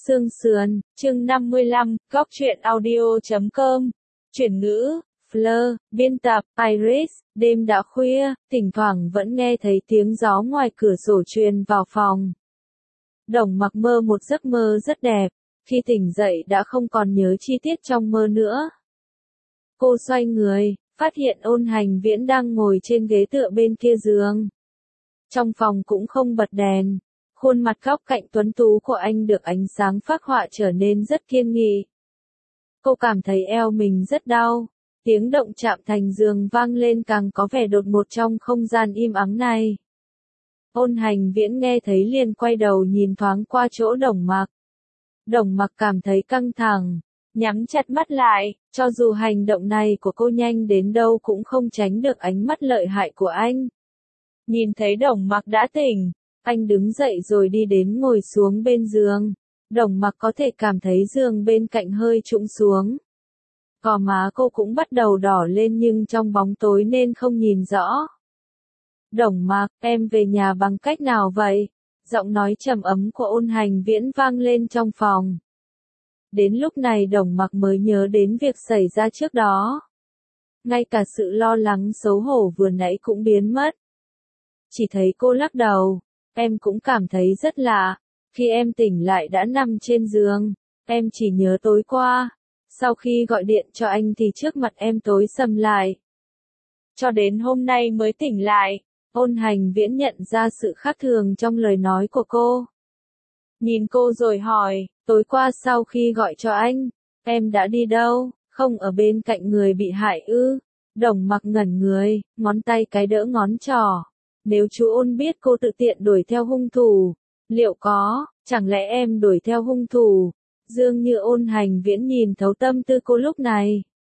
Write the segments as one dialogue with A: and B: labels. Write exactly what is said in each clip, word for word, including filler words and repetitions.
A: Sương Sườn, chương năm mươi lăm, góc truyện audio chấm com. Chuyển ngữ, Fleur, biên tập, Iris, đêm đã khuya, thỉnh thoảng vẫn nghe thấy tiếng gió ngoài cửa sổ truyền vào phòng. Đồng Mặc mơ một giấc mơ rất đẹp, khi tỉnh dậy đã không còn nhớ chi tiết trong mơ nữa. Cô xoay người, phát hiện Ôn Hành Viễn đang ngồi trên ghế tựa bên kia giường. Trong phòng cũng không bật đèn. Khuôn mặt góc cạnh tuấn tú của anh được ánh sáng phác họa trở nên rất kiên nghị. Cô cảm thấy eo mình rất đau. Tiếng động chạm thành giường vang lên càng có vẻ đột ngột trong không gian im ắng này. Ôn Hành Viễn nghe thấy liền quay đầu nhìn thoáng qua chỗ Đồng Mặc. Đồng Mặc cảm thấy căng thẳng, nhắm chặt mắt lại, cho dù hành động này của cô nhanh đến đâu cũng không tránh được ánh mắt lợi hại của anh. Nhìn thấy Đồng Mặc đã tỉnh, anh đứng dậy rồi đi đến ngồi xuống bên giường. Đồng Mặc có thể cảm thấy giường bên cạnh hơi trũng xuống. Gò má cô cũng bắt đầu đỏ lên nhưng trong bóng tối nên không nhìn rõ. Đồng Mặc, em về nhà bằng cách nào vậy? Giọng nói trầm ấm của Ôn Hành Viễn vang lên trong phòng. Đến lúc này Đồng Mặc mới nhớ đến việc xảy ra trước đó. Ngay cả sự lo lắng xấu hổ vừa nãy cũng biến mất. Chỉ thấy cô lắc đầu. Em cũng cảm thấy rất lạ, khi em tỉnh lại đã nằm trên giường, em chỉ nhớ tối qua, sau khi gọi điện cho anh thì trước mặt em tối sầm lại. Cho đến hôm nay mới tỉnh lại, Ôn Hành Viễn nhận ra sự khác thường trong lời nói của cô. Nhìn cô rồi hỏi, tối qua sau khi gọi cho anh, em đã đi đâu, không ở bên cạnh người bị hại ư? Đồng Mặc ngẩn người, ngón tay cái đỡ ngón trỏ. Nếu chú Ôn biết cô tự tiện đuổi theo hung thủ, liệu có, chẳng lẽ em đuổi theo hung thủ? Dường như Ôn Hành Viễn nhìn thấu tâm tư cô lúc này.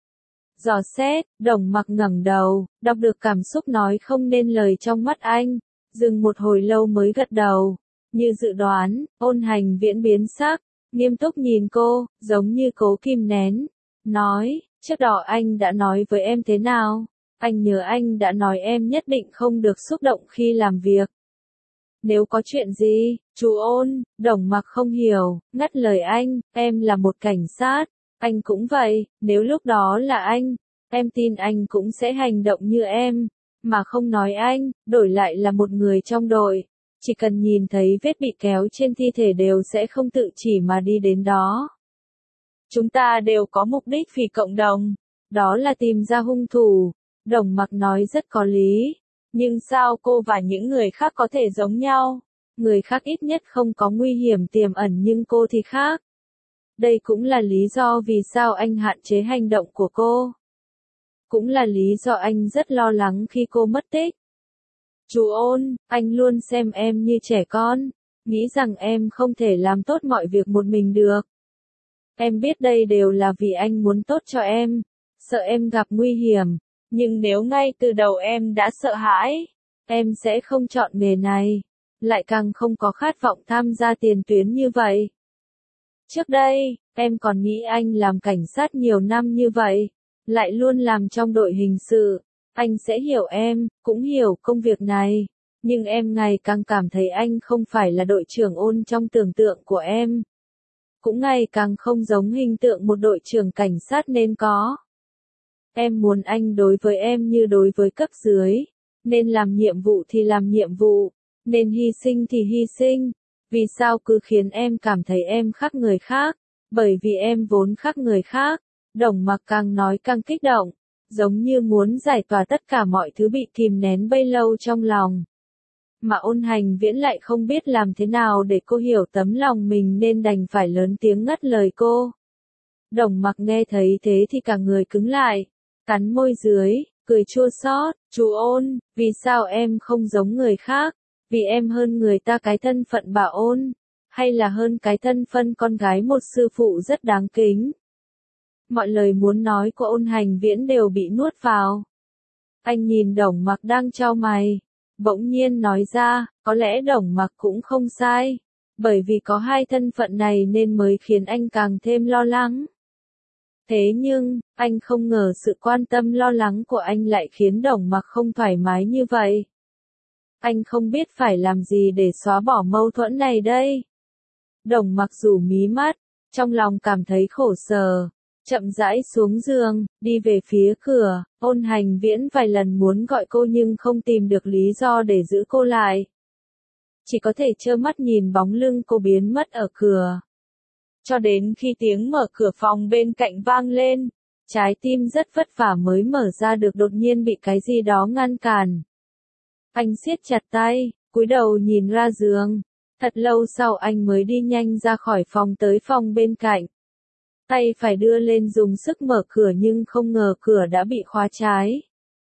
A: Dò xét, Đồng Mặc ngẩng đầu, đọc được cảm xúc nói không nên lời trong mắt anh, dừng một hồi lâu mới gật đầu. Như dự đoán, Ôn Hành Viễn biến sắc, nghiêm túc nhìn cô, giống như cố kìm nén. Nói, trước đó anh đã nói với em thế nào? Anh nhớ anh đã nói em nhất định không được xúc động khi làm việc. Nếu có chuyện gì, chú Ôn? Đồng Mặc không hiểu, ngắt lời anh, em là một cảnh sát, anh cũng vậy, nếu lúc đó là anh, em tin anh cũng sẽ hành động như em, mà không nói anh, đổi lại là một người trong đội, chỉ cần nhìn thấy vết bị kéo trên thi thể đều sẽ không tự chỉ mà đi đến đó. Chúng ta đều có mục đích vì cộng đồng, đó là tìm ra hung thủ. Đồng Mặc nói rất có lý, nhưng sao cô và những người khác có thể giống nhau? Người khác ít nhất không có nguy hiểm tiềm ẩn nhưng cô thì khác. Đây cũng là lý do vì sao anh hạn chế hành động của cô. Cũng là lý do anh rất lo lắng khi cô mất tích. Chú Ôn, anh luôn xem em như trẻ con, nghĩ rằng em không thể làm tốt mọi việc một mình được. Em biết đây đều là vì anh muốn tốt cho em, sợ em gặp nguy hiểm. Nhưng nếu ngay từ đầu em đã sợ hãi, em sẽ không chọn nghề này, lại càng không có khát vọng tham gia tiền tuyến như vậy. Trước đây, em còn nghĩ anh làm cảnh sát nhiều năm như vậy, lại luôn làm trong đội hình sự, anh sẽ hiểu em, cũng hiểu công việc này, nhưng em ngày càng cảm thấy anh không phải là đội trưởng Ôn trong tưởng tượng của em. Cũng ngày càng không giống hình tượng một đội trưởng cảnh sát nên có. Em muốn anh đối với em như đối với cấp dưới, nên làm nhiệm vụ thì làm nhiệm vụ, nên hy sinh thì hy sinh. Vì sao cứ khiến em cảm thấy em khác người khác? Bởi vì em vốn khác người khác. Đồng Mặc càng nói càng kích động, giống như muốn giải tỏa tất cả mọi thứ bị kìm nén bấy lâu trong lòng. Mà Ôn Hành Viễn lại không biết làm thế nào để cô hiểu tấm lòng mình nên đành phải lớn tiếng ngắt lời cô. Đồng Mặc nghe thấy thế thì cả người cứng lại. Cắn môi dưới, cười chua xót, chú Ôn, vì sao em không giống người khác? Vì em hơn người ta cái thân phận bà Ôn, hay là hơn cái thân phận con gái một sư phụ rất đáng kính? Mọi lời muốn nói của Ôn Hành Viễn đều bị nuốt vào. Anh nhìn Đồng Mặc đang chau mày, bỗng nhiên nói ra, có lẽ Đồng Mặc cũng không sai, bởi vì có hai thân phận này nên mới khiến anh càng thêm lo lắng. Thế nhưng, anh không ngờ sự quan tâm lo lắng của anh lại khiến Đồng Mặc không thoải mái như vậy. Anh không biết phải làm gì để xóa bỏ mâu thuẫn này đây. Đồng Mặc rủ mí mắt, trong lòng cảm thấy khổ sở, chậm rãi xuống giường, đi về phía cửa. Ôn Hành Viễn vài lần muốn gọi cô nhưng không tìm được lý do để giữ cô lại. Chỉ có thể trơ mắt nhìn bóng lưng cô biến mất ở cửa. Cho đến khi tiếng mở cửa phòng bên cạnh vang lên, trái tim rất vất vả mới mở ra được đột nhiên bị cái gì đó ngăn cản. Anh siết chặt tay, cúi đầu nhìn ra giường. Thật lâu sau anh mới đi nhanh ra khỏi phòng tới phòng bên cạnh. Tay phải đưa lên dùng sức mở cửa nhưng không ngờ cửa đã bị khóa trái.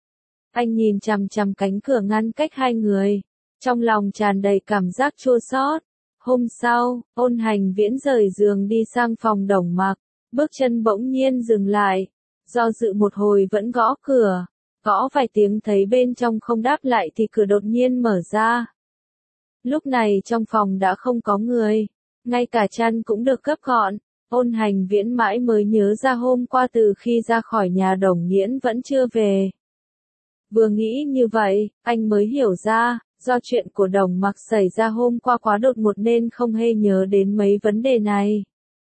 A: Anh nhìn chằm chằm cánh cửa ngăn cách hai người, trong lòng tràn đầy cảm giác chua xót. Hôm sau, Ôn Hành Viễn rời giường đi sang phòng Đồng Mặc, bước chân bỗng nhiên dừng lại, do dự một hồi vẫn gõ cửa, gõ vài tiếng thấy bên trong không đáp lại thì cửa đột nhiên mở ra. Lúc này trong phòng đã không có người, ngay cả chăn cũng được gấp gọn. Ôn Hành Viễn mãi mới nhớ ra hôm qua từ khi ra khỏi nhà Đồng Nghiễn vẫn chưa về. Vừa nghĩ như vậy, anh mới hiểu ra, do chuyện của Đồng Mặc xảy ra hôm qua quá đột ngột nên không hề nhớ đến mấy vấn đề này.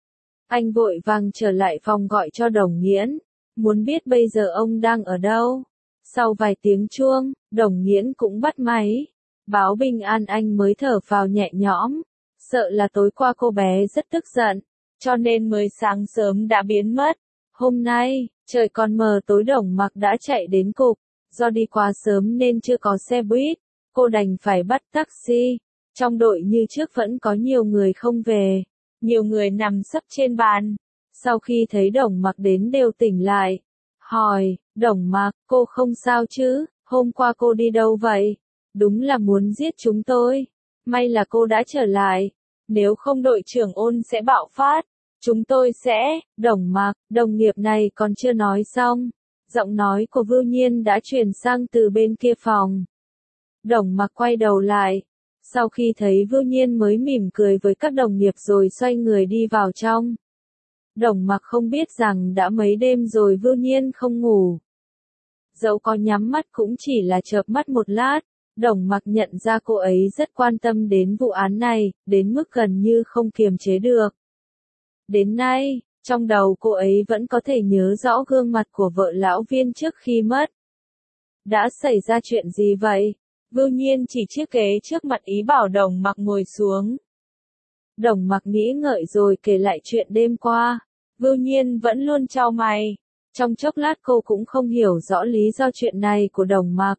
A: Anh vội vàng trở lại phòng gọi cho Đồng Nghiễn, muốn biết bây giờ ông đang ở đâu. Sau vài tiếng chuông, Đồng Nghiễn cũng bắt máy, báo bình an. Anh mới thở phào nhẹ nhõm, sợ là tối qua cô bé rất tức giận, cho nên mới sáng sớm đã biến mất. Hôm nay, trời còn mờ tối Đồng Mặc đã chạy đến cục, do đi quá sớm nên chưa có xe buýt, cô đành phải bắt taxi. Trong đội như trước vẫn có nhiều người không về, nhiều người nằm sấp trên bàn. Sau khi thấy Đồng Mặc đến đều tỉnh lại, hỏi, Đồng Mặc, cô không sao chứ, hôm qua cô đi đâu vậy? Đúng là muốn giết chúng tôi, may là cô đã trở lại, nếu không đội trưởng Ôn sẽ bạo phát, chúng tôi sẽ, Đồng Mặc, đồng nghiệp này còn chưa nói xong. Giọng nói của Vưu Nhiên đã truyền sang từ bên kia phòng. Đồng Mặc quay đầu lại, sau khi thấy Vưu Nhiên mới mỉm cười với các đồng nghiệp rồi xoay người đi vào trong. Đồng Mặc không biết rằng đã mấy đêm rồi Vưu Nhiên không ngủ. Dẫu có nhắm mắt cũng chỉ là chợp mắt một lát. Đồng Mặc nhận ra cô ấy rất quan tâm đến vụ án này, đến mức gần như không kiềm chế được. Đến nay, trong đầu cô ấy vẫn có thể nhớ rõ gương mặt của vợ lão Viên trước khi mất. Đã xảy ra chuyện gì vậy? Vưu Nhiên chỉ chiếc ghế trước mặt ý bảo Đồng Mặc ngồi xuống. Đồng Mặc nghĩ ngợi rồi kể lại chuyện đêm qua. Vưu Nhiên vẫn luôn chau mày. Trong chốc lát cô cũng không hiểu rõ lý do chuyện này của Đồng Mặc.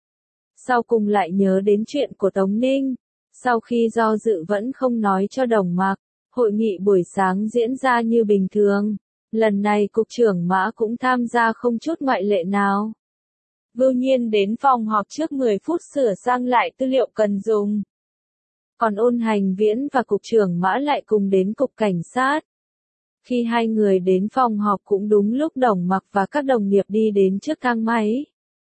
A: Sau cùng lại nhớ đến chuyện của Tống Ninh. Sau khi do dự vẫn không nói cho Đồng Mặc. Hội nghị buổi sáng diễn ra như bình thường. Lần này cục trưởng Mã cũng tham gia không chút ngoại lệ nào. Vưu Nhiên đến phòng họp trước mười phút sửa sang lại tư liệu cần dùng. Còn Ôn Hành Viễn và cục trưởng Mã lại cùng đến cục cảnh sát. Khi hai người đến phòng họp cũng đúng lúc Đồng Mặc và các đồng nghiệp đi đến trước thang máy.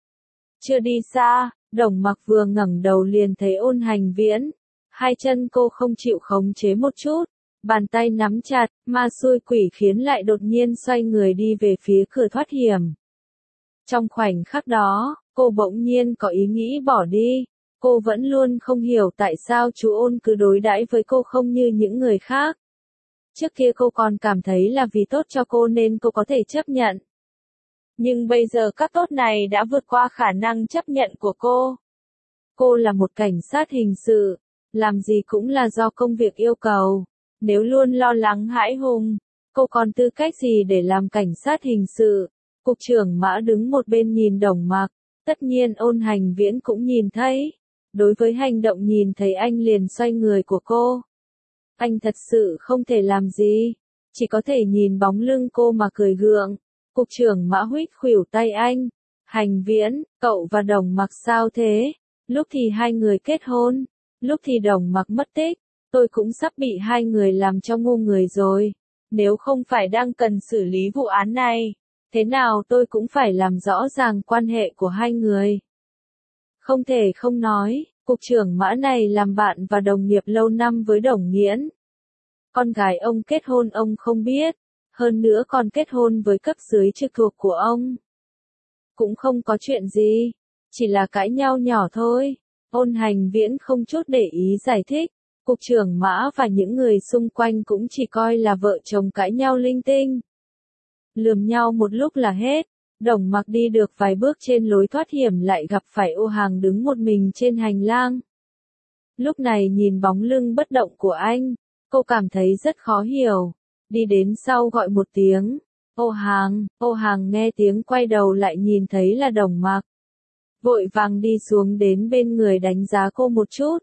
A: Chưa đi xa, Đồng Mặc vừa ngẩng đầu liền thấy Ôn Hành Viễn. Hai chân cô không chịu khống chế một chút, bàn tay nắm chặt, ma xui quỷ khiến lại đột nhiên xoay người đi về phía cửa thoát hiểm. Trong khoảnh khắc đó, cô bỗng nhiên có ý nghĩ bỏ đi. Cô vẫn luôn không hiểu tại sao chú Ôn cứ đối đãi với cô không như những người khác. Trước kia cô còn cảm thấy là vì tốt cho cô nên cô có thể chấp nhận. Nhưng bây giờ các tốt này đã vượt qua khả năng chấp nhận của cô. Cô là một cảnh sát hình sự, làm gì cũng là do công việc yêu cầu. Nếu luôn lo lắng hãi hùng, cô còn tư cách gì để làm cảnh sát hình sự? Cục trưởng Mã đứng một bên nhìn Đồng Mặc, tất nhiên Ôn Hành Viễn cũng nhìn thấy. Đối với hành động nhìn thấy anh liền xoay người của cô, anh thật sự không thể làm gì, chỉ có thể nhìn bóng lưng cô mà cười gượng. Cục trưởng Mã huýt khuỷu tay anh, Hành Viễn, cậu và Đồng Mặc sao thế? Lúc thì hai người kết hôn, lúc thì Đồng Mặc mất tích, tôi cũng sắp bị hai người làm cho ngu người rồi. Nếu không phải đang cần xử lý vụ án này, thế nào tôi cũng phải làm rõ ràng quan hệ của hai người. Không thể không nói, cục trưởng Mã này làm bạn và đồng nghiệp lâu năm với Đồng Nghiễn. Con gái ông kết hôn ông không biết, hơn nữa còn kết hôn với cấp dưới trực thuộc của ông. Cũng không có chuyện gì, chỉ là cãi nhau nhỏ thôi. Ôn Hành Viễn không chút để ý giải thích, Cục trưởng Mã và những người xung quanh cũng chỉ coi là vợ chồng cãi nhau linh tinh. Lườm nhau một lúc là hết. Đồng Mặc đi được vài bước trên lối thoát hiểm lại gặp phải Ô Hàng đứng một mình trên hành lang. Lúc này nhìn bóng lưng bất động của anh, cô cảm thấy rất khó hiểu. Đi đến sau gọi một tiếng. Ô Hàng, Ô Hàng nghe tiếng quay đầu lại nhìn thấy là Đồng Mặc. Vội vàng đi xuống đến bên người đánh giá cô một chút.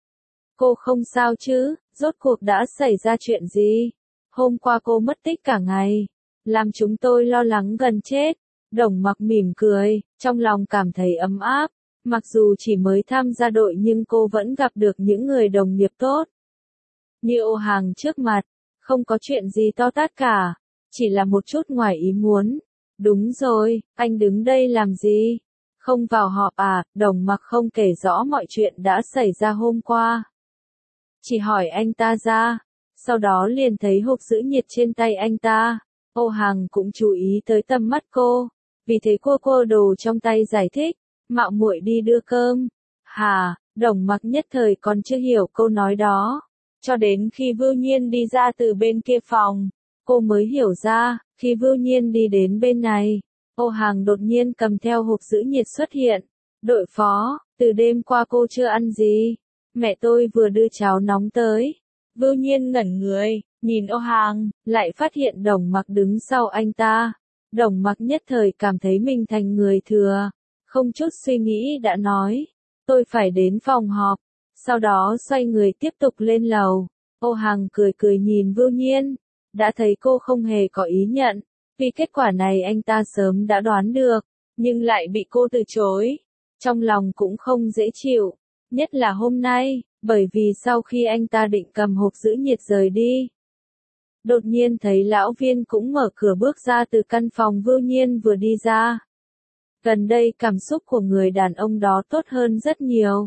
A: Cô không sao chứ, rốt cuộc đã xảy ra chuyện gì? Hôm qua cô mất tích cả ngày, làm chúng tôi lo lắng gần chết. Đồng Mặc mỉm cười, trong lòng cảm thấy ấm áp. Mặc dù chỉ mới tham gia đội nhưng cô vẫn gặp được những người đồng nghiệp tốt. Như Ô Hàng trước mặt, không có chuyện gì to tát cả, chỉ là một chút ngoài ý muốn. Đúng rồi, anh đứng đây làm gì? Không vào họp à? Đồng Mặc không kể rõ mọi chuyện đã xảy ra hôm qua. Chỉ hỏi anh ta ra, sau đó liền thấy hộp giữ nhiệt trên tay anh ta. Ô Hàng cũng chú ý tới tầm mắt cô, vì thế cô cô đồ trong tay giải thích, mạo muội đi đưa cơm. Hà, Đồng Mặc nhất thời còn chưa hiểu câu nói đó, cho đến khi Vưu Nhiên đi ra từ bên kia phòng, cô mới hiểu ra. Khi Vưu Nhiên đi đến bên này, Ô Hàng đột nhiên cầm theo hộp giữ nhiệt xuất hiện. Đội phó, từ đêm qua cô chưa ăn gì? Mẹ tôi vừa đưa cháo nóng tới. Vưu Nhiên ngẩn người, nhìn Ô Hàng, lại phát hiện Đồng Mặc đứng sau anh ta. Đồng Mặc nhất thời cảm thấy mình thành người thừa, không chút suy nghĩ đã nói, tôi phải đến phòng họp, sau đó xoay người tiếp tục lên lầu. Ô Hàng cười cười nhìn Vưu Nhiên, đã thấy cô không hề có ý nhận, vì kết quả này anh ta sớm đã đoán được, nhưng lại bị cô từ chối. Trong lòng cũng không dễ chịu, nhất là hôm nay, bởi vì sau khi anh ta định cầm hộp giữ nhiệt rời đi, đột nhiên thấy lão Viên cũng mở cửa bước ra từ căn phòng Vưu Nhiên vừa đi ra. Gần đây cảm xúc của người đàn ông đó tốt hơn rất nhiều.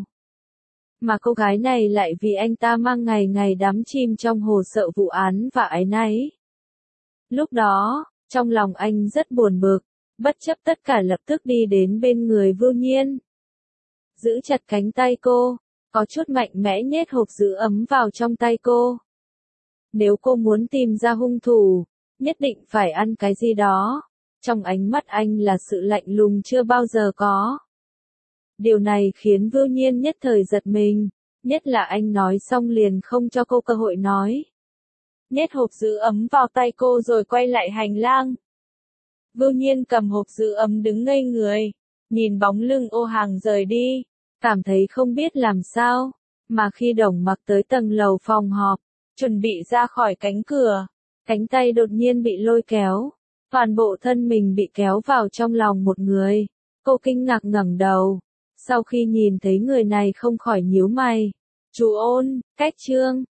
A: Mà cô gái này lại vì anh ta mang ngày ngày đắm chìm trong hồ sơ vụ án và áy náy. Lúc đó, trong lòng anh rất buồn bực, bất chấp tất cả lập tức đi đến bên người Vưu Nhiên. Giữ chặt cánh tay cô, có chút mạnh mẽ nhét hộp giữ ấm vào trong tay cô. Nếu cô muốn tìm ra hung thủ, nhất định phải ăn cái gì đó. Trong ánh mắt anh là sự lạnh lùng chưa bao giờ có. Điều này khiến Vưu Nhiên nhất thời giật mình, nhất là anh nói xong liền không cho cô cơ hội nói. Nhét hộp giữ ấm vào tay cô rồi quay lại hành lang. Vưu Nhiên cầm hộp giữ ấm đứng ngây người, nhìn bóng lưng Ô Hàng rời đi, cảm thấy không biết làm sao, mà khi Đồng Mặc tới tầng lầu phòng họp, chuẩn bị ra khỏi cánh cửa, cánh tay đột nhiên bị lôi kéo, toàn bộ thân mình bị kéo vào trong lòng một người. Cô kinh ngạc ngẩng đầu, sau khi nhìn thấy người này không khỏi nhíu mày. Chú Ôn, Cách Trương,